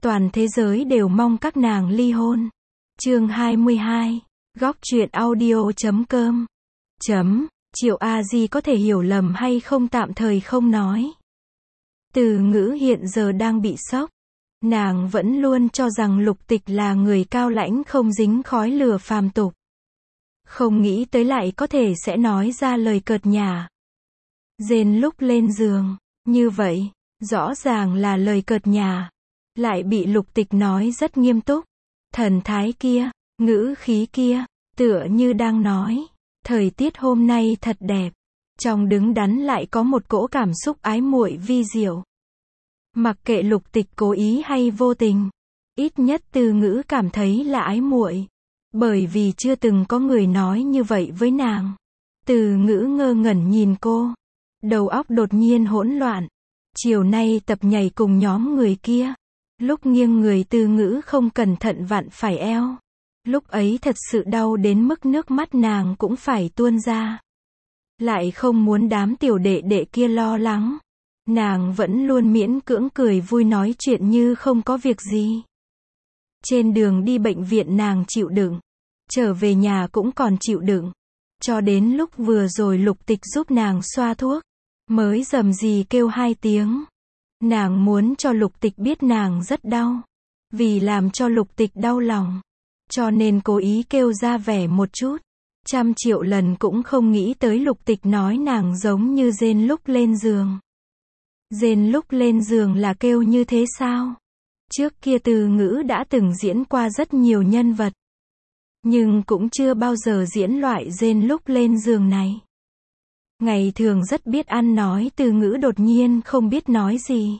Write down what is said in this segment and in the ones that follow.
Toàn thế giới đều mong các nàng ly hôn. Chương 22. Góc truyện audio.com. Triệu A Di có thể hiểu lầm hay không tạm thời không nói. Từ Ngữ hiện giờ đang bị sốc. Nàng vẫn luôn cho rằng Lục Tịch là người cao lãnh không dính khói lửa phàm tục. Không nghĩ tới lại có thể sẽ nói ra lời cợt nhả. Rên lúc lên giường, như vậy, rõ ràng là lời cợt nhả. Lại bị Lục Tịch nói rất nghiêm túc. Thần thái kia, ngữ khí kia, tựa như đang nói, thời tiết hôm nay thật đẹp. Trong đứng đắn lại có một cỗ cảm xúc ái muội vi diệu. Mặc kệ Lục Tịch cố ý hay vô tình, ít nhất Từ Ngữ cảm thấy là ái muội. Bởi vì chưa từng có người nói như vậy với nàng. Từ Ngữ ngơ ngẩn nhìn cô. Đầu óc đột nhiên hỗn loạn. Chiều nay tập nhảy cùng nhóm người kia. Lúc nghiêng người Từ Ngữ không cẩn thận vặn phải eo. Lúc ấy thật sự đau đến mức nước mắt nàng cũng phải tuôn ra. Lại không muốn đám tiểu đệ đệ kia lo lắng. Nàng vẫn luôn miễn cưỡng cười vui nói chuyện như không có việc gì. Trên đường đi bệnh viện nàng chịu đựng. Trở về nhà cũng còn chịu đựng. Cho đến lúc vừa rồi Lục Tịch giúp nàng xoa thuốc. Mới rầm rì kêu 2 tiếng. Nàng muốn cho Lục Tịch biết nàng rất đau. Vì làm cho Lục Tịch đau lòng. Cho nên cố ý kêu ra vẻ một chút. 100 triệu lần cũng không nghĩ tới Lục Tịch nói nàng giống như rên lúc lên giường. Rên lúc lên giường là kêu như thế sao? Trước kia Từ Ngữ đã từng diễn qua rất nhiều nhân vật. Nhưng cũng chưa bao giờ diễn loại rên lúc lên giường này. Ngày thường rất biết ăn nói Từ Ngữ đột nhiên không biết nói gì.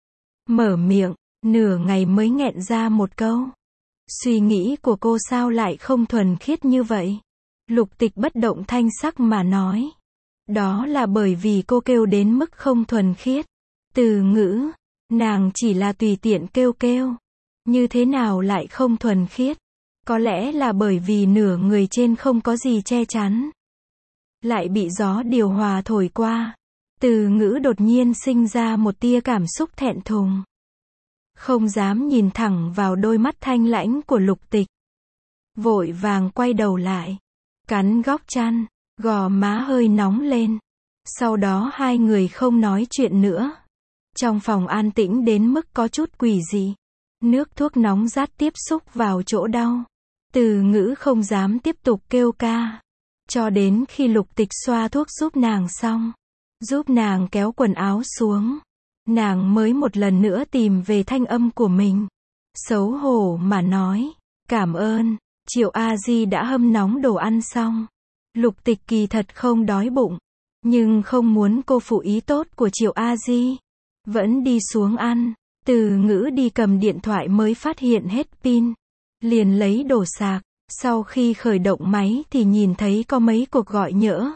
Mở miệng, nửa ngày mới nghẹn ra một câu. Suy nghĩ của cô sao lại không thuần khiết như vậy? Lục Tịch bất động thanh sắc mà nói. Đó là bởi vì cô kêu đến mức không thuần khiết. Từ Ngữ, nàng chỉ là tùy tiện kêu kêu. Như thế nào lại không thuần khiết? Có lẽ là bởi vì nửa người trên không có gì che chắn. Lại bị gió điều hòa thổi qua. Từ Ngữ đột nhiên sinh ra một tia cảm xúc thẹn thùng. Không dám nhìn thẳng vào đôi mắt thanh lãnh của Lục Tịch. Vội vàng quay đầu lại. Cắn góc chăn, gò má hơi nóng lên. Sau đó hai người không nói chuyện nữa. Trong phòng an tĩnh đến mức có chút quỷ dị. Nước thuốc nóng rát tiếp xúc vào chỗ đau. Từ Ngữ không dám tiếp tục kêu ca. Cho đến khi Lục Tịch xoa thuốc giúp nàng xong. Giúp nàng kéo quần áo xuống. Nàng mới một lần nữa tìm về thanh âm của mình. Xấu hổ mà nói. Cảm ơn, Triệu A Di đã hâm nóng đồ ăn xong. Lục Tịch kỳ thật không đói bụng. Nhưng không muốn cô phụ ý tốt của Triệu A Di. Vẫn đi xuống ăn. Từ Ngữ đi cầm điện thoại mới phát hiện hết pin. Liền lấy đổ sạc. Sau khi khởi động máy thì nhìn thấy có mấy cuộc gọi nhỡ.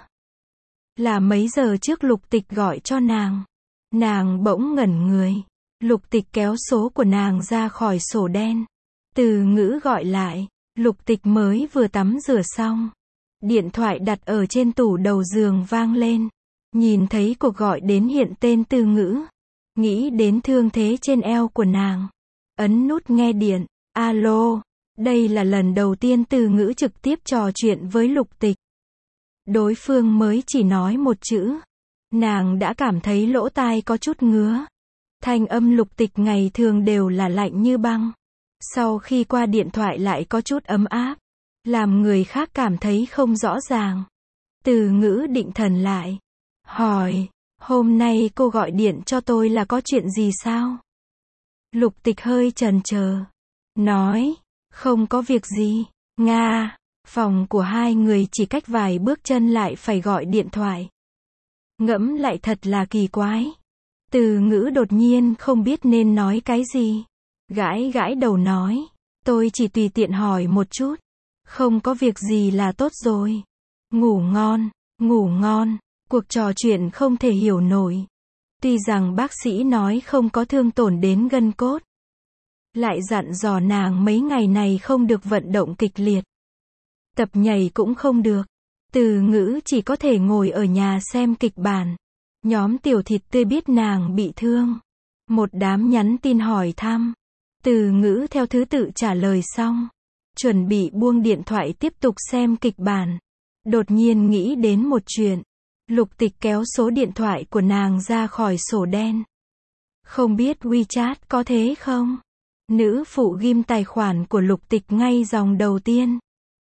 Là mấy giờ trước Lục Tịch gọi cho nàng. Nàng bỗng ngẩn người. Lục Tịch kéo số của nàng ra khỏi sổ đen. Từ Ngữ gọi lại. Lục Tịch mới vừa tắm rửa xong. Điện thoại đặt ở trên tủ đầu giường vang lên. Nhìn thấy cuộc gọi đến hiện tên Từ Ngữ. Nghĩ đến thương thế trên eo của nàng. Ấn nút nghe điện. Alo. Đây là lần đầu tiên Từ Ngữ trực tiếp trò chuyện với Lục Tịch. Đối phương mới chỉ nói một chữ. Nàng đã cảm thấy lỗ tai có chút ngứa. Thanh âm Lục Tịch ngày thường đều là lạnh như băng. Sau khi qua điện thoại lại có chút ấm áp. Làm người khác cảm thấy không rõ ràng. Từ Ngữ định thần lại. Hỏi, hôm nay cô gọi điện cho tôi là có chuyện gì sao? Lục Tịch hơi chần chờ. Nói, không có việc gì. Nga, phòng của hai người chỉ cách vài bước chân lại phải gọi điện thoại. Ngẫm lại thật là kỳ quái. Từ Ngữ đột nhiên không biết nên nói cái gì. Gãi gãi đầu nói. Tôi chỉ tùy tiện hỏi một chút. Không có việc gì là tốt rồi. Ngủ ngon, ngủ ngon. Cuộc trò chuyện không thể hiểu nổi. Tuy rằng bác sĩ nói không có thương tổn đến gân cốt. Lại dặn dò nàng mấy ngày này không được vận động kịch liệt. Tập nhảy cũng không được. Từ Ngữ chỉ có thể ngồi ở nhà xem kịch bản. Nhóm tiểu thịt tươi biết nàng bị thương. Một đám nhắn tin hỏi thăm. Từ Ngữ theo thứ tự trả lời xong, chuẩn bị buông điện thoại tiếp tục xem kịch bản. Đột nhiên nghĩ đến một chuyện. Lục Tịch kéo số điện thoại của nàng ra khỏi sổ đen. Không biết WeChat có thế không? Nữ phụ ghim tài khoản của Lục Tịch ngay dòng đầu tiên.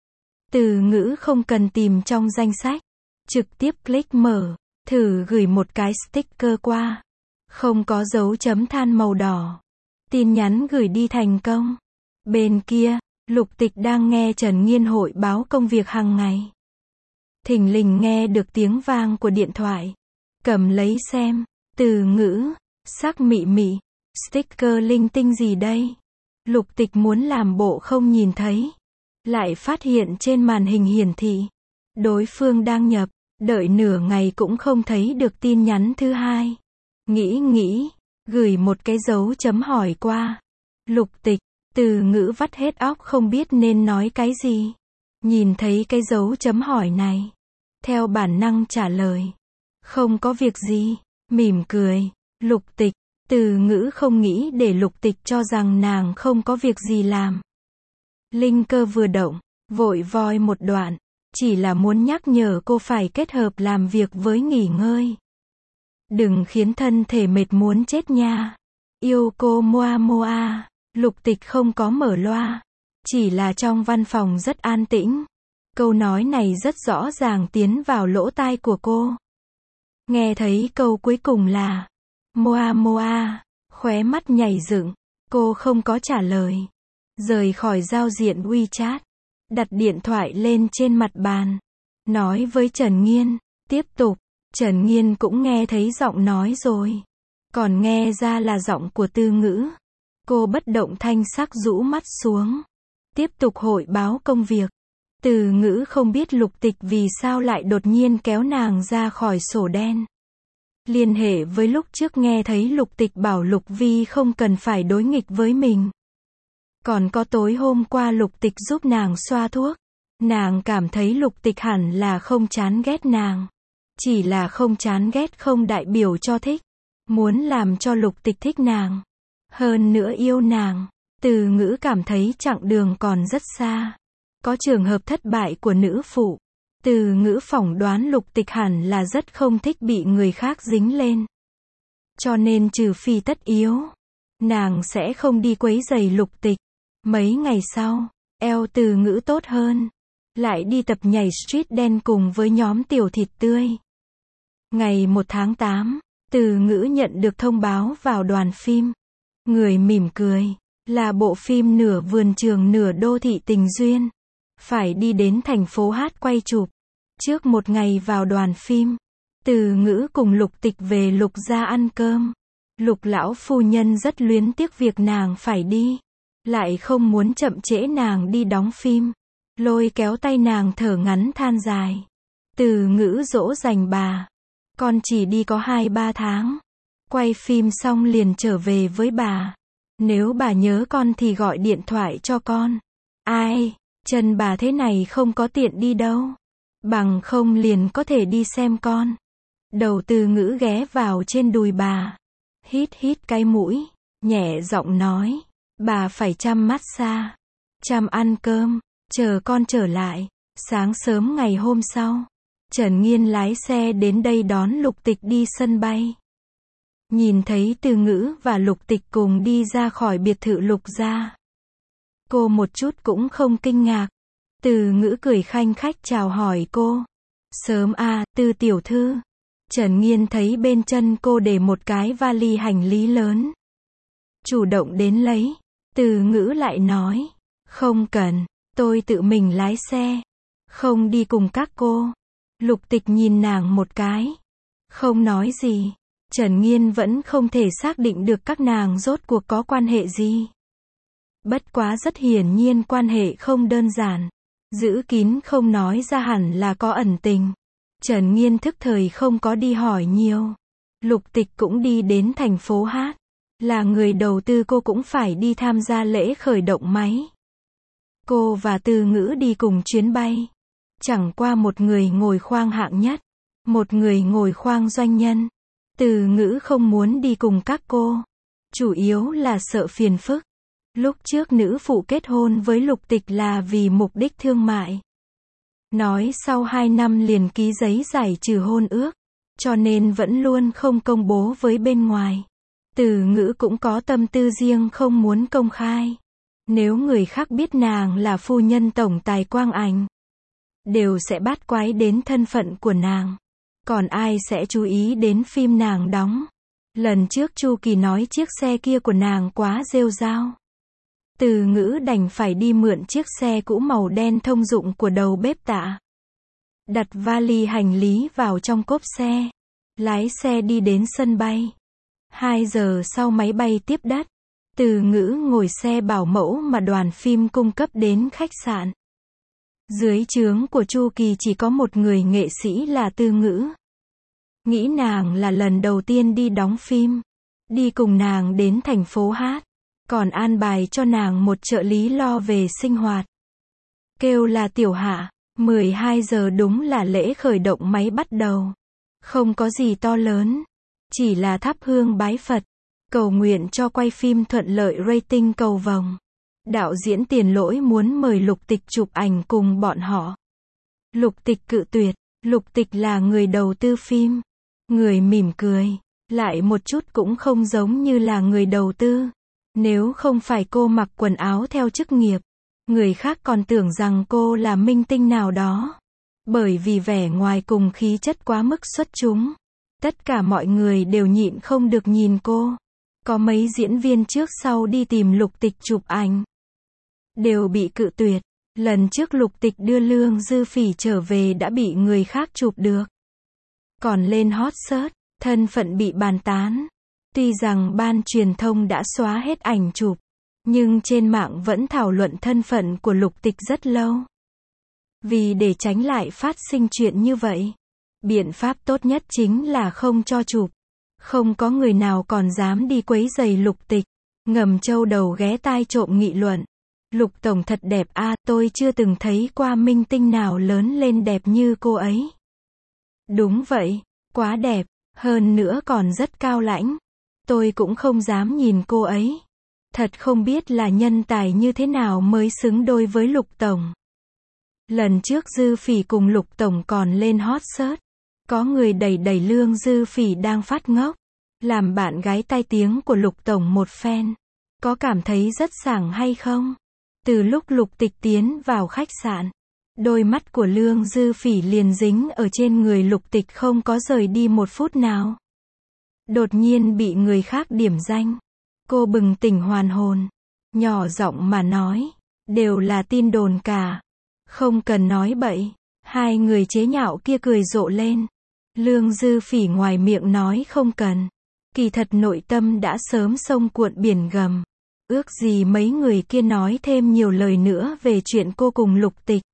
Từ Ngữ không cần tìm trong danh sách. Trực tiếp click mở, thử gửi một cái sticker qua. Không có dấu chấm than màu đỏ. Tin nhắn gửi đi thành công. Bên kia, Lục Tịch đang nghe Trần Nghiên hội báo công việc hàng ngày. Thình lình nghe được tiếng vang của điện thoại. Cầm lấy xem. Từ Ngữ, sắc mị mị, sticker linh tinh gì đây? Lục Tịch muốn làm bộ không nhìn thấy. Lại phát hiện trên màn hình hiển thị. Đối phương đang nhập, đợi nửa ngày cũng không thấy được tin nhắn thứ hai. Nghĩ, gửi một cái dấu chấm hỏi qua. Lục Tịch, Từ Ngữ vắt hết óc không biết nên nói cái gì. Nhìn thấy cái dấu chấm hỏi này. Theo bản năng trả lời. Không có việc gì, mỉm cười. Lục Tịch, Từ Ngữ không nghĩ để Lục Tịch cho rằng nàng không có việc gì làm. Linh cơ vừa động, vội voi một đoạn. Chỉ là muốn nhắc nhở cô phải kết hợp làm việc với nghỉ ngơi. Đừng khiến thân thể mệt muốn chết nha. Yêu cô moa moa. Lục Tịch không có mở loa. Chỉ là trong văn phòng rất an tĩnh. Câu nói này rất rõ ràng tiến vào lỗ tai của cô. Nghe thấy câu cuối cùng là moa moa, khóe mắt nhảy dựng. Cô không có trả lời. Rời khỏi giao diện WeChat. Đặt điện thoại lên trên mặt bàn. Nói với Trần Nghiên. Tiếp tục. Trần Nghiên cũng nghe thấy giọng nói rồi. Còn nghe ra là giọng của Từ Ngữ. Cô bất động thanh sắc rũ mắt xuống. Tiếp tục hội báo công việc. Từ Ngữ không biết Lục Tịch vì sao lại đột nhiên kéo nàng ra khỏi sổ đen. Liên hệ với lúc trước nghe thấy Lục Tịch bảo Lục Vi không cần phải đối nghịch với mình. Còn có tối hôm qua Lục Tịch giúp nàng xoa thuốc. Nàng cảm thấy Lục Tịch hẳn là không chán ghét nàng. Chỉ là không chán ghét không đại biểu cho thích. Muốn làm cho Lục Tịch thích nàng. Hơn nữa yêu nàng. Từ Ngữ cảm thấy chặng đường còn rất xa. Có trường hợp thất bại của nữ phụ. Từ Ngữ phỏng đoán Lục Tịch hẳn là rất không thích bị người khác dính lên. Cho nên trừ phi tất yếu, nàng sẽ không đi quấy rầy Lục Tịch. Mấy ngày sau, eo Từ Ngữ tốt hơn. Lại đi tập nhảy street dance cùng với nhóm Tiểu Thịt Tươi. Ngày 1 tháng 8, Từ Ngữ nhận được thông báo vào đoàn phim. Người mỉm cười, là bộ phim nửa vườn trường nửa đô thị tình duyên. Phải đi đến thành phố Hát quay chụp. Trước một ngày vào đoàn phim, Từ Ngữ cùng Lục Tịch về Lục gia ăn cơm. Lục lão phu nhân rất luyến tiếc việc nàng phải đi. Lại không muốn chậm trễ nàng đi đóng phim. Lôi kéo tay nàng thở ngắn than dài. Từ Ngữ dỗ dành bà. Con chỉ đi có 2-3 tháng. Quay phim xong liền trở về với bà. Nếu bà nhớ con thì gọi điện thoại cho con. Ai, chân bà thế này không có tiện đi đâu. Bằng không liền có thể đi xem con. Đầu Từ Ngữ ghé vào trên đùi bà. Hít cái mũi. Nhẹ giọng nói. Bà phải chăm massage. Chăm ăn cơm. Chờ con trở lại. Sáng sớm ngày hôm sau, Trần Nghiên lái xe đến đây đón Lục Tịch đi sân bay. Nhìn thấy Từ Ngữ và Lục Tịch cùng đi ra khỏi biệt thự Lục gia. Cô một chút cũng không kinh ngạc. Từ Ngữ cười khanh khách chào hỏi cô. Sớm à, Từ tiểu thư. Trần Nghiên thấy bên chân cô để một cái vali hành lý lớn. Chủ động đến lấy. Từ Ngữ lại nói. Không cần, tôi tự mình lái xe. Không đi cùng các cô. Lục Tịch nhìn nàng một cái. Không nói gì. Trần Nghiên vẫn không thể xác định được các nàng rốt cuộc có quan hệ gì. Bất quá rất hiển nhiên quan hệ không đơn giản. Giữ kín không nói ra hẳn là có ẩn tình. Trần Nghiên thức thời không có đi hỏi nhiều. Lục Tịch cũng đi đến thành phố Hát. Là người đầu tư cô cũng phải đi tham gia lễ khởi động máy. Cô và Từ Ngữ đi cùng chuyến bay. Chẳng qua một người ngồi khoang hạng nhất. Một người ngồi khoang doanh nhân. Từ Ngữ không muốn đi cùng các cô. Chủ yếu là sợ phiền phức. Lúc trước nữ phụ kết hôn với Lục Tịch là vì mục đích thương mại. Nói sau 2 năm liền ký giấy giải trừ hôn ước, cho nên vẫn luôn không công bố với bên ngoài. Từ Ngữ cũng có tâm tư riêng không muốn công khai. Nếu người khác biết nàng là phu nhân tổng tài Quang Ảnh, đều sẽ bắt quái đến thân phận của nàng. Còn ai sẽ chú ý đến phim nàng đóng. Lần trước Chu Kỳ nói chiếc xe kia của nàng quá rêu rao. Từ Ngữ đành phải đi mượn chiếc xe cũ màu đen thông dụng của đầu bếp Tạ. Đặt vali hành lý vào trong cốp xe. Lái xe đi đến sân bay. 2 giờ sau máy bay tiếp đất. Từ Ngữ ngồi xe bảo mẫu mà đoàn phim cung cấp đến khách sạn. Dưới trướng của Chu Kỳ chỉ có một người nghệ sĩ là Từ Ngữ. Nghĩ nàng là lần đầu tiên đi đóng phim. Đi cùng nàng đến thành phố hát. Còn an bài cho nàng một trợ lý lo về sinh hoạt. Kêu là Tiểu Hạ. 12 giờ đúng là lễ khởi động máy bắt đầu. Không có gì to lớn. Chỉ là thắp hương bái Phật. Cầu nguyện cho quay phim thuận lợi rating cầu vồng. Đạo diễn Tiền Lỗi muốn mời Lục Tịch chụp ảnh cùng bọn họ. Lục Tịch cự tuyệt. Lục Tịch là người đầu tư phim. Người mỉm cười. Lại một chút cũng không giống như là người đầu tư. Nếu không phải cô mặc quần áo theo chức nghiệp, người khác còn tưởng rằng cô là minh tinh nào đó. Bởi vì vẻ ngoài cùng khí chất quá mức xuất chúng. Tất cả mọi người đều nhịn không được nhìn cô. Có mấy diễn viên trước sau đi tìm Lục Tịch chụp ảnh. Đều bị cự tuyệt. Lần trước Lục Tịch đưa Lương Dư Phỉ trở về đã bị người khác chụp được. Còn lên hot search, thân phận bị bàn tán. Tuy rằng ban truyền thông đã xóa hết ảnh chụp, nhưng trên mạng vẫn thảo luận thân phận của Lục Tịch rất lâu. Vì để tránh lại phát sinh chuyện như vậy, biện pháp tốt nhất chính là không cho chụp. Không có người nào còn dám đi quấy rầy Lục Tịch. Ngầm châu đầu ghé tai trộm nghị luận. Lục tổng thật đẹp a, tôi chưa từng thấy qua minh tinh nào lớn lên đẹp như cô ấy. Đúng vậy, quá đẹp, hơn nữa còn rất cao lãnh. Tôi cũng không dám nhìn cô ấy. Thật không biết là nhân tài như thế nào mới xứng đôi với Lục tổng. Lần trước Dư Phỉ cùng Lục tổng còn lên hot search. Có người đẩy Lương Dư Phỉ đang phát ngốc. Làm bạn gái tai tiếng của Lục tổng một phen. Có cảm thấy rất sảng hay không? Từ lúc Lục Tịch tiến vào khách sạn, đôi mắt của Lương Dư Phỉ liền dính ở trên người Lục Tịch không có rời đi một phút nào. Đột nhiên bị người khác điểm danh. Cô bừng tỉnh hoàn hồn. Nhỏ giọng mà nói. Đều là tin đồn cả. Không cần nói bậy. Hai người chế nhạo kia cười rộ lên. Lương Dư Phỉ ngoài miệng nói không cần. Kỳ thật nội tâm đã sớm sông cuộn biển gầm. Ước gì mấy người kia nói thêm nhiều lời nữa về chuyện cô cùng Lục Tịch.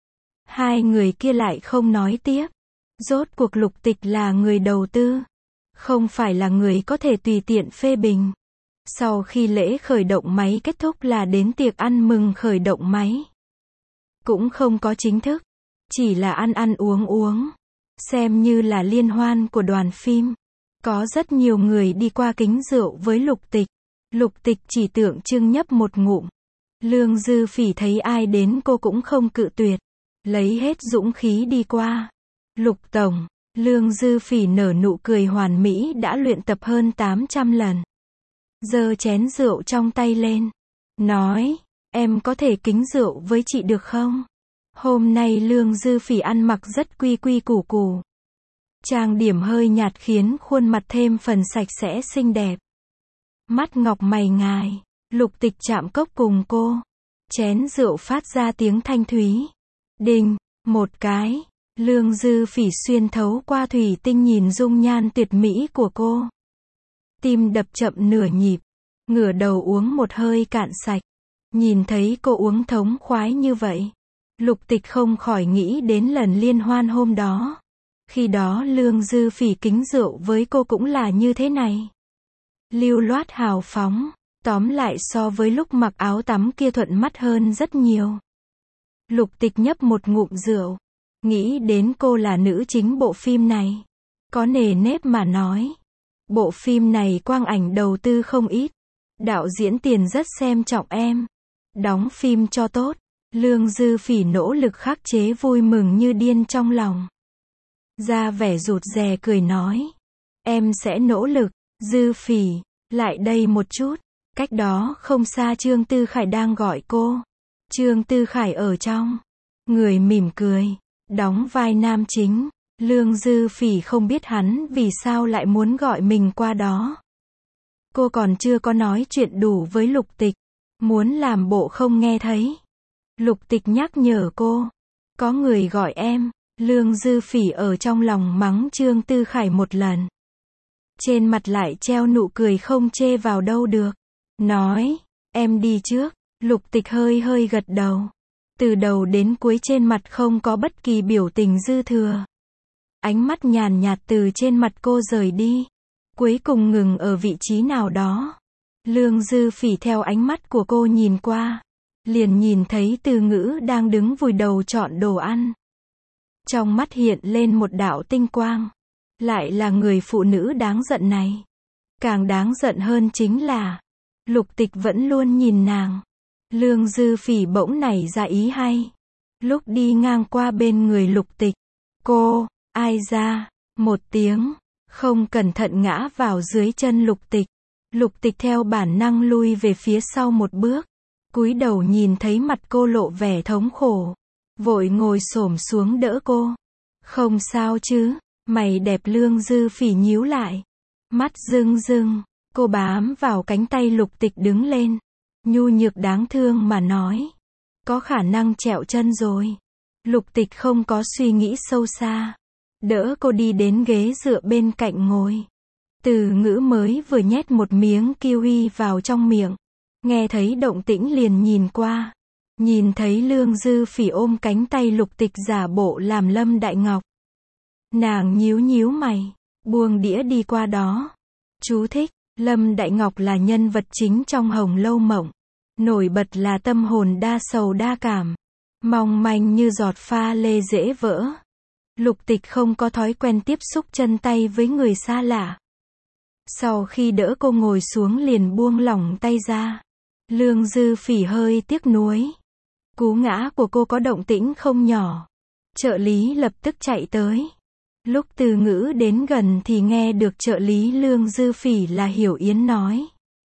Hai người kia lại không nói tiếp. Rốt cuộc Lục Tịch là người đầu tư. Không phải là người có thể tùy tiện phê bình. Sau khi lễ khởi động máy kết thúc là đến tiệc ăn mừng khởi động máy. Cũng không có chính thức. Chỉ là ăn uống. Xem như là liên hoan của đoàn phim. Có rất nhiều người đi qua kính rượu với Lục Tịch. Lục Tịch chỉ tượng trưng nhấp một ngụm. Lương Dư Phỉ thấy ai đến cô cũng không cự tuyệt. Lấy hết dũng khí đi qua. Lục tổng. Lương Dư Phỉ nở nụ cười hoàn mỹ đã luyện tập hơn 800 lần. Giơ chén rượu trong tay lên. Nói, em có thể kính rượu với chị được không? Hôm nay Lương Dư Phỉ ăn mặc rất quy củ củ. Trang điểm hơi nhạt khiến khuôn mặt thêm phần sạch sẽ xinh đẹp. Mắt ngọc mày ngài. Lục Tịch chạm cốc cùng cô. Chén rượu phát ra tiếng thanh thúy. Đinh, một cái. Lương Dư Phỉ xuyên thấu qua thủy tinh nhìn dung nhan tuyệt mỹ của cô. Tim đập chậm nửa nhịp. Ngửa đầu uống một hơi cạn sạch. Nhìn thấy cô uống thống khoái như vậy. Lục Tịch không khỏi nghĩ đến lần liên hoan hôm đó. Khi đó Lương Dư Phỉ kính rượu với cô cũng là như thế này. Lưu loát hào phóng. Tóm lại so với lúc mặc áo tắm kia thuận mắt hơn rất nhiều. Lục Tịch nhấp một ngụm rượu. Nghĩ đến cô là nữ chính bộ phim này. Có nề nếp mà nói. Bộ phim này Quang Ảnh đầu tư không ít. Đạo diễn Tiền rất xem trọng em. Đóng phim cho tốt. Lương Dư Phỉ nỗ lực khắc chế vui mừng như điên trong lòng. Ra vẻ rụt rè cười nói. Em sẽ nỗ lực. Dư Phỉ, lại đây một chút. Cách đó không xa Trương Tư Khải đang gọi cô. Trương Tư Khải ở trong. Người mỉm cười. Đóng vai nam chính. Lương Dư Phỉ không biết hắn vì sao lại muốn gọi mình qua đó. Cô còn chưa có nói chuyện đủ với Lục Tịch. Muốn làm bộ không nghe thấy. Lục Tịch nhắc nhở cô. Có người gọi em. Lương Dư Phỉ ở trong lòng mắng Trương Tư Khải một lần. Trên mặt lại treo nụ cười không chê vào đâu được. Nói, em đi trước. Lục Tịch hơi hơi gật đầu. Từ đầu đến cuối trên mặt không có bất kỳ biểu tình dư thừa. Ánh mắt nhàn nhạt từ trên mặt cô rời đi. Cuối cùng ngừng ở vị trí nào đó. Lương Dư Phỉ theo ánh mắt của cô nhìn qua. Liền nhìn thấy Từ Ngữ đang đứng vùi đầu chọn đồ ăn. Trong mắt hiện lên một đạo tinh quang. Lại là người phụ nữ đáng giận này. Càng đáng giận hơn chính là Lục Tịch vẫn luôn nhìn nàng. Lương Dư Phỉ bỗng nảy ra ý hay. Lúc đi ngang qua bên người Lục Tịch, cô, ai ra, một tiếng, không cẩn thận ngã vào dưới chân Lục Tịch. Lục Tịch theo bản năng lui về phía sau một bước. Cúi đầu nhìn thấy mặt cô lộ vẻ thống khổ. Vội ngồi xổm xuống đỡ cô. Không sao chứ, mày đẹp. Lương Dư Phỉ nhíu lại. Mắt rưng rưng, cô bám vào cánh tay Lục Tịch đứng lên. Nhu nhược đáng thương mà nói. Có khả năng trẹo chân rồi. Lục Tịch không có suy nghĩ sâu xa. Đỡ cô đi đến ghế dựa bên cạnh ngồi. Từ Ngữ mới vừa nhét một miếng kiwi vào trong miệng. Nghe thấy động tĩnh liền nhìn qua. Nhìn thấy Lương Dư Phỉ ôm cánh tay Lục Tịch giả bộ làm Lâm Đại Ngọc. Nàng nhíu nhíu mày, buông đĩa đi qua đó. Chú thích, Lâm Đại Ngọc là nhân vật chính trong Hồng Lâu Mộng. Nổi bật là tâm hồn đa sầu đa cảm. Mong manh như giọt pha lê dễ vỡ. Lục Tịch không có thói quen tiếp xúc chân tay với người xa lạ. Sau khi đỡ cô ngồi xuống liền buông lỏng tay ra. Lương Dư Phỉ hơi tiếc nuối. Cú ngã của cô có động tĩnh không nhỏ. Trợ lý lập tức chạy tới. Lúc Từ Ngữ đến gần thì nghe được trợ lý Lương Dư Phỉ là Hiểu Yến nói.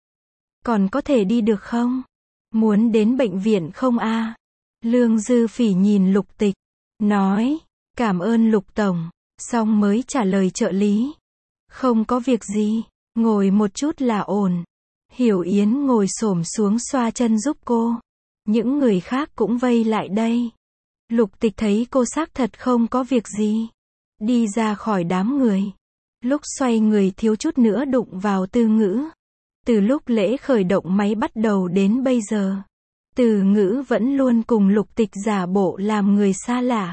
Còn có thể đi được không? Muốn đến bệnh viện không a? Lương Dư Phỉ nhìn Lục Tịch. Nói, cảm ơn Lục Tổng. Xong mới trả lời trợ lý. Không có việc gì, ngồi một chút là ổn. Hiểu Yến ngồi xổm xuống xoa chân giúp cô. Những người khác cũng vây lại đây. Lục Tịch thấy cô xác thật không có việc gì. Đi ra khỏi đám người. Lúc xoay người thiếu chút nữa đụng vào Từ Ngữ. Từ lúc lễ khởi động máy bắt đầu đến bây giờ, Từ Ngữ vẫn luôn cùng Lục Tịch giả bộ làm người xa lạ.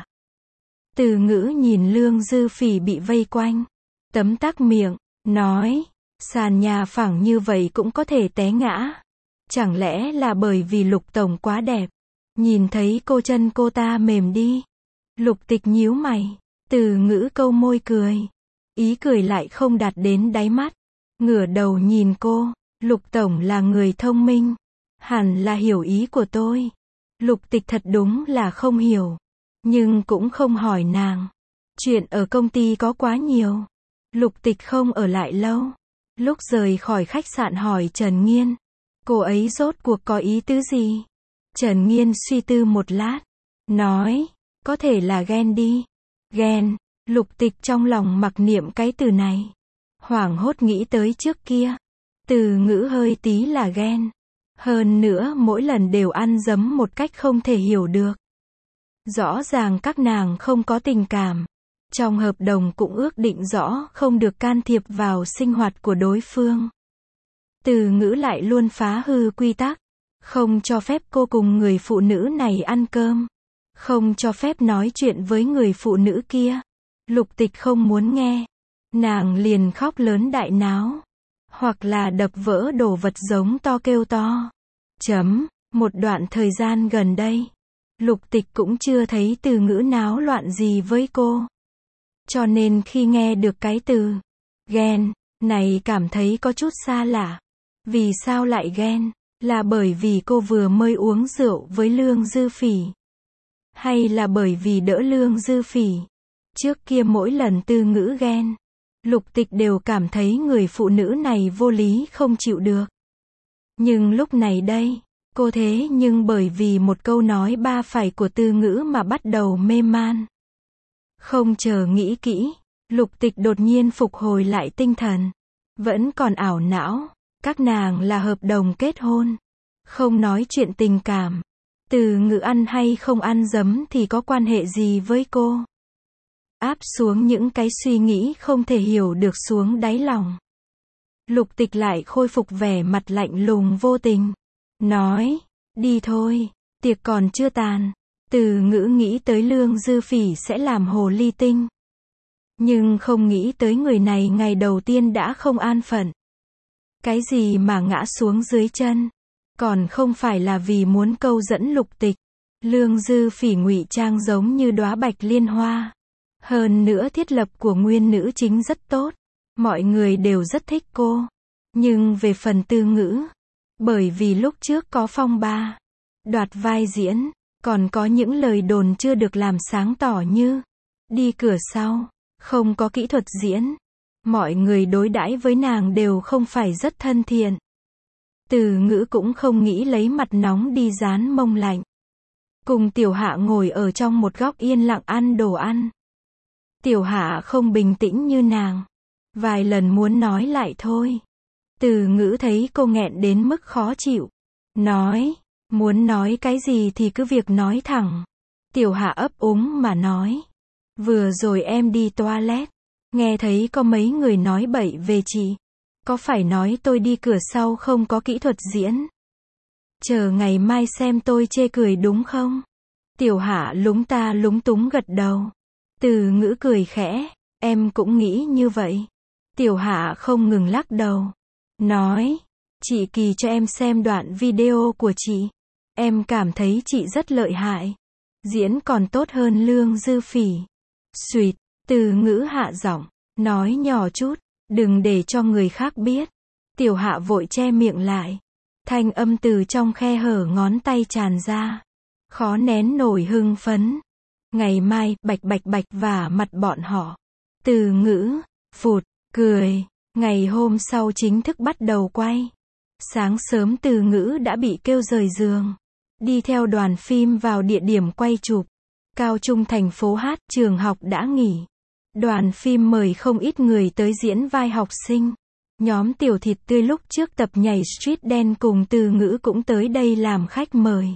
Từ Ngữ nhìn Lương Dư Phỉ bị vây quanh. Tấm tắc miệng, nói, sàn nhà phẳng như vậy cũng có thể té ngã. Chẳng lẽ là bởi vì Lục Tổng quá đẹp. Nhìn thấy cô chân cô ta mềm đi. Lục Tịch nhíu mày. Từ Ngữ câu môi cười. Ý cười lại không đạt đến đáy mắt. Ngửa đầu nhìn cô. Lục Tổng là người thông minh. Hẳn là hiểu ý của tôi. Lục Tịch thật đúng là không hiểu. Nhưng cũng không hỏi nàng. Chuyện ở công ty có quá nhiều. Lục Tịch không ở lại lâu. Lúc rời khỏi khách sạn hỏi Trần Nghiên. Cô ấy rốt cuộc có ý tứ gì? Trần Nghiên suy tư một lát. Nói, có thể là ghen đi. Ghen. Lục Tịch trong lòng mặc niệm cái từ này. Hoảng hốt nghĩ tới trước kia. Từ Ngữ hơi tí là ghen. Hơn nữa mỗi lần đều ăn dấm một cách không thể hiểu được. Rõ ràng các nàng không có tình cảm. Trong hợp đồng cũng ước định rõ không được can thiệp vào sinh hoạt của đối phương. Từ Ngữ lại luôn phá hư quy tắc. Không cho phép cô cùng người phụ nữ này ăn cơm. Không cho phép nói chuyện với người phụ nữ kia. Lục Tịch không muốn nghe. Nàng liền khóc lớn đại náo. Hoặc là đập vỡ đồ vật giống to kêu to. Một đoạn thời gian gần đây. Lục Tịch cũng chưa thấy Từ Ngữ náo loạn gì với cô. Cho nên khi nghe được cái từ ghen này cảm thấy có chút xa lạ. Vì sao lại ghen? Là bởi vì cô vừa mới uống rượu với Lương Dư Phỉ? Hay là bởi vì đỡ Lương Dư Phỉ? Trước kia mỗi lần Từ Ngữ ghen, Lục Tịch đều cảm thấy người phụ nữ này vô lý không chịu được. Nhưng lúc này đây, cô thế nhưng bởi vì một câu nói ba phải của Từ Ngữ mà bắt đầu mê man. Không chờ nghĩ kỹ, Lục Tịch đột nhiên phục hồi lại tinh thần. Vẫn còn ảo não, các nàng là hợp đồng kết hôn. Không nói chuyện tình cảm. Từ Ngữ ăn hay không ăn giấm thì có quan hệ gì với cô? Áp xuống những cái suy nghĩ không thể hiểu được xuống đáy lòng. Lục Tịch lại khôi phục vẻ mặt lạnh lùng vô tình. Nói, đi thôi, tiệc còn chưa tàn. Từ Ngữ nghĩ tới Lương Dư Phỉ sẽ làm hồ ly tinh. Nhưng không nghĩ tới người này ngày đầu tiên đã không an phận. Cái gì mà ngã xuống dưới chân? Còn không phải là vì muốn câu dẫn Lục Tịch. Lương Dư Phỉ ngụy trang giống như đóa bạch liên hoa. Hơn nữa thiết lập của nguyên nữ chính rất tốt. Mọi người đều rất thích cô. Nhưng về phần Từ Ngữ, bởi vì lúc trước có phong ba, đoạt vai diễn, còn có những lời đồn chưa được làm sáng tỏ như đi cửa sau, không có kỹ thuật diễn. Mọi người đối đãi với nàng đều không phải rất thân thiện. Từ Ngữ cũng không nghĩ lấy mặt nóng đi dán mông lạnh. Cùng Tiểu Hạ ngồi ở trong một góc yên lặng ăn đồ ăn. Tiểu Hạ không bình tĩnh như nàng. Vài lần muốn nói lại thôi. Từ Ngữ thấy cô nghẹn đến mức khó chịu. Nói, muốn nói cái gì thì cứ việc nói thẳng. Tiểu Hạ ấp úng mà nói. Vừa rồi em đi toilet. Nghe thấy có mấy người nói bậy về chị. Có phải nói tôi đi cửa sau không có kỹ thuật diễn? Chờ ngày mai xem tôi chê cười đúng không? Tiểu Hạ lúng ta lúng túng gật đầu. Từ Ngữ cười khẽ. Em cũng nghĩ như vậy. Tiểu Hạ không ngừng lắc đầu. Nói, chị Kỳ cho em xem đoạn video của chị. Em cảm thấy chị rất lợi hại. Diễn còn tốt hơn Lương Dư Phỉ. Xuyệt, Từ Ngữ hạ giọng. Nói nhỏ chút. Đừng để cho người khác biết. Tiểu Hạ vội che miệng lại. Thanh âm từ trong khe hở ngón tay tràn ra. Khó nén nổi hưng phấn. Ngày mai, bạch bạch bạch vả mặt bọn họ. Từ Ngữ, phụt, cười. Ngày hôm sau chính thức bắt đầu quay. Sáng sớm Từ Ngữ đã bị kêu rời giường. Đi theo đoàn phim vào địa điểm quay chụp. Cao trung thành phố Hát, trường học đã nghỉ. Đoàn phim mời không ít người tới diễn vai học sinh. Nhóm Tiểu Thịt Tươi lúc trước tập nhảy street dance cùng Từ Ngữ cũng tới đây làm khách mời.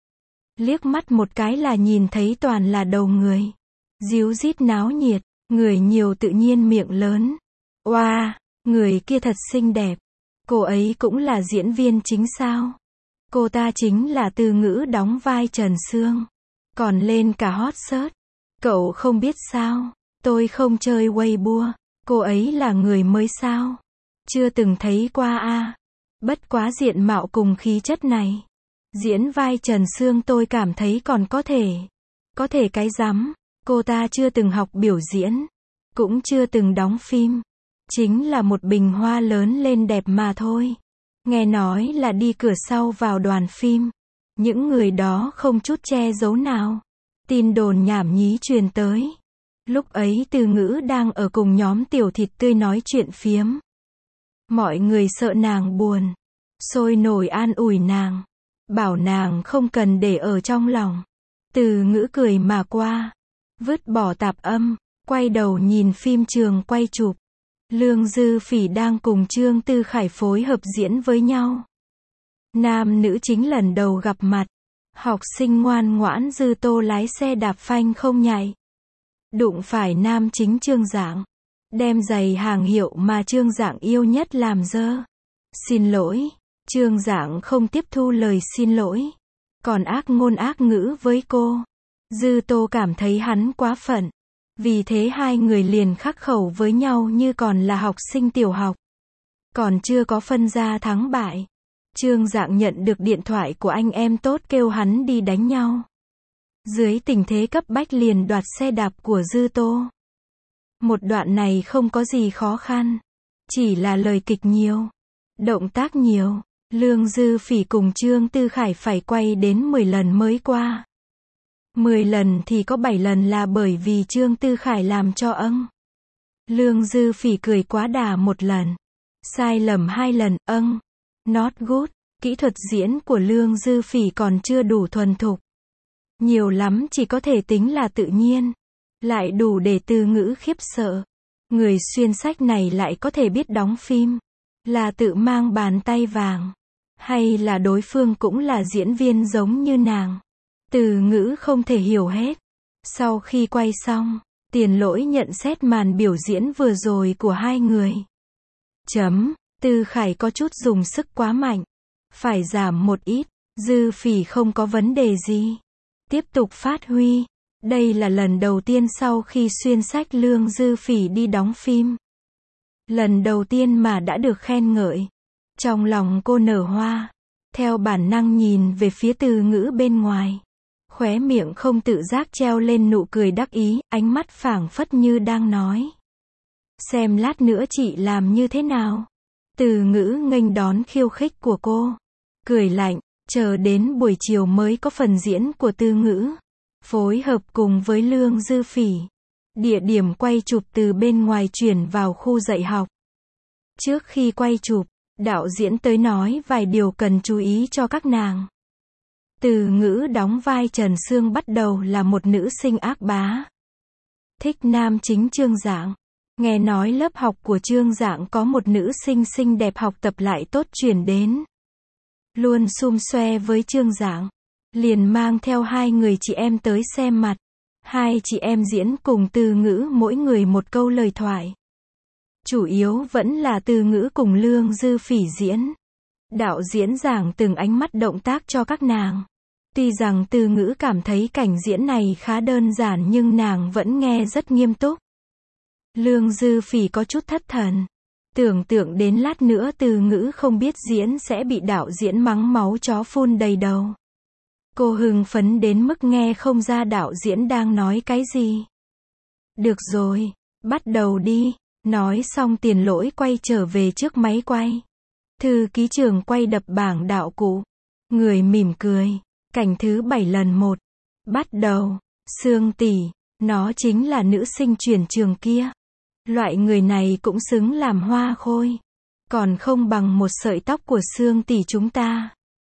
Liếc mắt một cái là nhìn thấy toàn là đầu người. Ríu rít náo nhiệt, người nhiều tự nhiên miệng lớn. Oa, người kia thật xinh đẹp. Cô ấy cũng là diễn viên chính sao? Cô ta chính là Từ Ngữ đóng vai Trần Sương. Còn lên cả hot search. Cậu không biết sao? Tôi không chơi Weibo. Cô ấy là người mới sao? Chưa từng thấy qua a. Bất quá diện mạo cùng khí chất này. Diễn vai Trần Sương tôi cảm thấy còn có thể. Có thể cái rắm. Cô ta chưa từng học biểu diễn. Cũng chưa từng đóng phim. Chính là một bình hoa lớn lên đẹp mà thôi. Nghe nói là đi cửa sau vào đoàn phim. Những người đó không chút che giấu nào. Tin đồn nhảm nhí truyền tới. Lúc ấy Từ Ngữ đang ở cùng nhóm Tiểu Thịt Tươi nói chuyện phiếm. Mọi người sợ nàng buồn. Sôi nổi an ủi nàng. Bảo nàng không cần để ở trong lòng. Từ Ngữ cười mà qua. Vứt bỏ tạp âm. Quay đầu nhìn phim trường quay chụp. Lương Dư Phỉ đang cùng Trương Tư Khải phối hợp diễn với nhau. Nam nữ chính lần đầu gặp mặt. Học sinh ngoan ngoãn Dư Tô lái xe đạp phanh không nhảy. Đụng phải nam chính Trương Dạng. Đem giày hàng hiệu mà Trương Dạng yêu nhất làm dơ. Xin lỗi. Trương Dạng không tiếp thu lời xin lỗi. Còn ác ngôn ác ngữ với cô. Dư Tô cảm thấy hắn quá phận. Vì thế hai người liền khắc khẩu với nhau như còn là học sinh tiểu học. Còn chưa có phân ra thắng bại. Trương Dạng nhận được điện thoại của anh em tốt kêu hắn đi đánh nhau. Dưới tình thế cấp bách liền đoạt xe đạp của Dư Tô. Một đoạn này không có gì khó khăn. Chỉ là lời kịch nhiều. Động tác nhiều. Lương Dư Phỉ cùng Trương Tư Khải phải quay đến 10 lần mới qua. 10 lần thì có 7 lần là bởi vì Trương Tư Khải làm cho Lương Dư Phỉ cười quá đà một lần. Sai lầm 2 lần, not good. Kỹ thuật diễn của Lương Dư Phỉ còn chưa đủ thuần thục. Nhiều lắm chỉ có thể tính là tự nhiên. Lại đủ để Từ Ngữ khiếp sợ. Người xuyên sách này lại có thể biết đóng phim. Là tự mang bàn tay vàng. Hay là đối phương cũng là diễn viên giống như nàng. Từ Ngữ không thể hiểu hết. Sau khi quay xong, Tiền Lỗi nhận xét màn biểu diễn vừa rồi của hai người. Tư Khải có chút dùng sức quá mạnh. Phải giảm một ít. Dư Phỉ không có vấn đề gì. Tiếp tục phát huy. Đây là lần đầu tiên sau khi xuyên sách Lương Dư Phỉ đi đóng phim. Lần đầu tiên mà đã được khen ngợi. Trong lòng cô nở hoa. Theo bản năng nhìn về phía Từ Ngữ bên ngoài. Khóe miệng không tự giác treo lên nụ cười đắc ý, ánh mắt phảng phất như đang nói. Xem lát nữa chị làm như thế nào. Từ Ngữ nghênh đón khiêu khích của cô. Cười lạnh, chờ đến buổi chiều mới có phần diễn của Từ Ngữ. Phối hợp cùng với Lương Dư Phỉ. Địa điểm quay chụp từ bên ngoài chuyển vào khu dạy học. Trước khi quay chụp, đạo diễn tới nói vài điều cần chú ý cho các nàng. Từ Ngữ đóng vai Trần Sương bắt đầu là một nữ sinh ác bá. Thích nam chính Trương Dạng. Nghe nói lớp học của Trương Dạng có một nữ sinh xinh đẹp học tập lại tốt chuyển đến. Luôn xum xoe với Trương Dạng. Liền mang theo hai người chị em tới xem mặt. Hai chị em diễn cùng Từ Ngữ mỗi người một câu lời thoại. Chủ yếu vẫn là Từ Ngữ cùng Lương Dư Phỉ diễn. Đạo diễn giảng từng ánh mắt động tác cho các nàng. Tuy rằng Từ Ngữ cảm thấy cảnh diễn này khá đơn giản nhưng nàng vẫn nghe rất nghiêm túc. Lương Dư Phỉ có chút thất thần. Tưởng tượng đến lát nữa Từ Ngữ không biết diễn sẽ bị đạo diễn mắng máu chó phun đầy đầu. Cô hưng phấn đến mức nghe không ra đạo diễn đang nói cái gì. Được rồi, bắt đầu đi. Nói xong Tiền Lỗi quay trở về trước máy quay. Thư ký trường quay đập bảng đạo cụ. Người mỉm cười. Cảnh thứ 7 lần 1. Bắt đầu. Sương tỷ, nó chính là nữ sinh chuyển trường kia. Loại người này cũng xứng làm hoa khôi. Còn không bằng một sợi tóc của Sương tỷ chúng ta.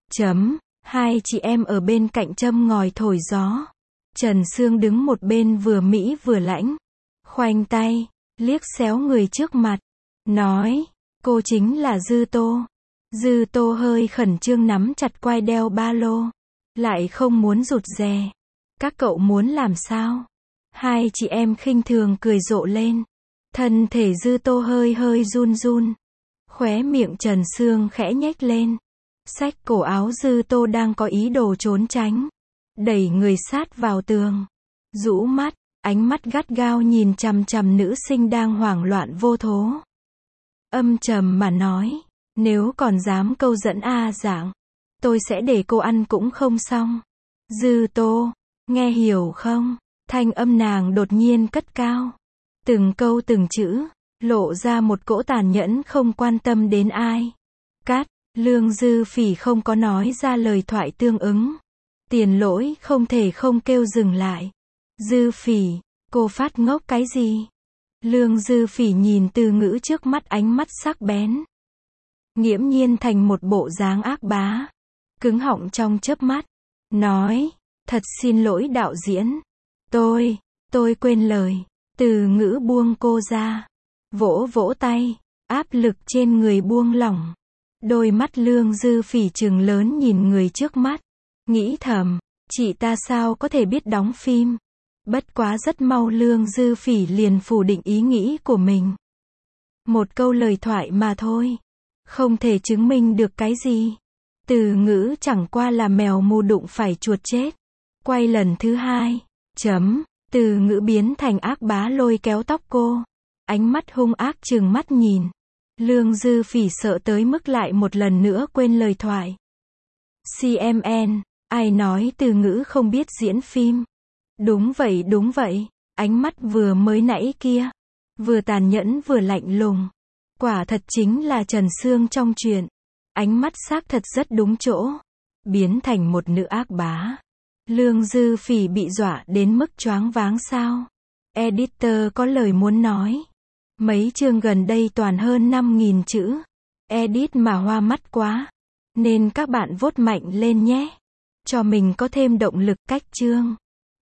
Hai chị em ở bên cạnh châm ngòi thổi gió. Trần Sương đứng một bên vừa mỹ vừa lãnh. Khoanh tay, liếc xéo người trước mặt. Nói, cô chính là Dư Tô. Dư Tô hơi khẩn trương nắm chặt quai đeo ba lô. Lại không muốn rụt rè. Các cậu muốn làm sao? Hai chị em khinh thường cười rộ lên. Thân thể Dư Tô hơi hơi run run. Khóe miệng Trần Sương khẽ nhếch lên. Xách cổ áo Dư Tô đang có ý đồ trốn tránh. Đẩy người sát vào tường. Rũ mắt, ánh mắt gắt gao nhìn chằm chằm nữ sinh đang hoảng loạn vô thố. Âm trầm mà nói. Nếu còn dám câu dẫn Dạng, tôi sẽ để cô ăn cũng không xong. Dư Tô, nghe hiểu không? Thanh âm nàng đột nhiên cất cao. Từng câu từng chữ, lộ ra một cỗ tàn nhẫn không quan tâm đến ai. Cát, Lương Dư Phỉ không có nói ra lời thoại tương ứng. Tiền Lỗi không thể không kêu dừng lại. Dư Phỉ, cô phát ngốc cái gì? Lương Dư Phỉ nhìn Từ Ngữ trước mắt ánh mắt sắc bén. Nghiễm nhiên thành một bộ dáng ác bá. Cứng họng trong chớp mắt. Nói, thật xin lỗi đạo diễn. Tôi quên lời. Từ Ngữ buông cô ra. Vỗ vỗ tay. Áp lực trên người buông lỏng. Đôi mắt Lương Dư Phỉ trừng lớn nhìn người trước mắt. Nghĩ thầm, chị ta sao có thể biết đóng phim. Bất quá rất mau Lương Dư Phỉ liền phủ định ý nghĩ của mình. Một câu lời thoại mà thôi. Không thể chứng minh được cái gì. Từ Ngữ chẳng qua là mèo mù đụng phải chuột chết. Quay lần thứ 2. Từ Ngữ biến thành ác bá lôi kéo tóc cô. Ánh mắt hung ác trừng mắt nhìn. Lương Dư Phỉ sợ tới mức lại một lần nữa quên lời thoại. CMN, ai nói Từ Ngữ không biết diễn phim? Đúng vậy. Ánh mắt vừa mới nãy kia. Vừa tàn nhẫn vừa lạnh lùng. Quả thật chính là Trần Sương trong truyện. Ánh mắt xác thật rất đúng chỗ. Biến thành một nữ ác bá. Lương Dư Phỉ bị dọa đến mức choáng váng sao? Editor có lời muốn nói. Mấy chương gần đây toàn hơn 5.000 chữ. Edit mà hoa mắt quá. Nên các bạn vote mạnh lên nhé. Cho mình có thêm động lực cách chương.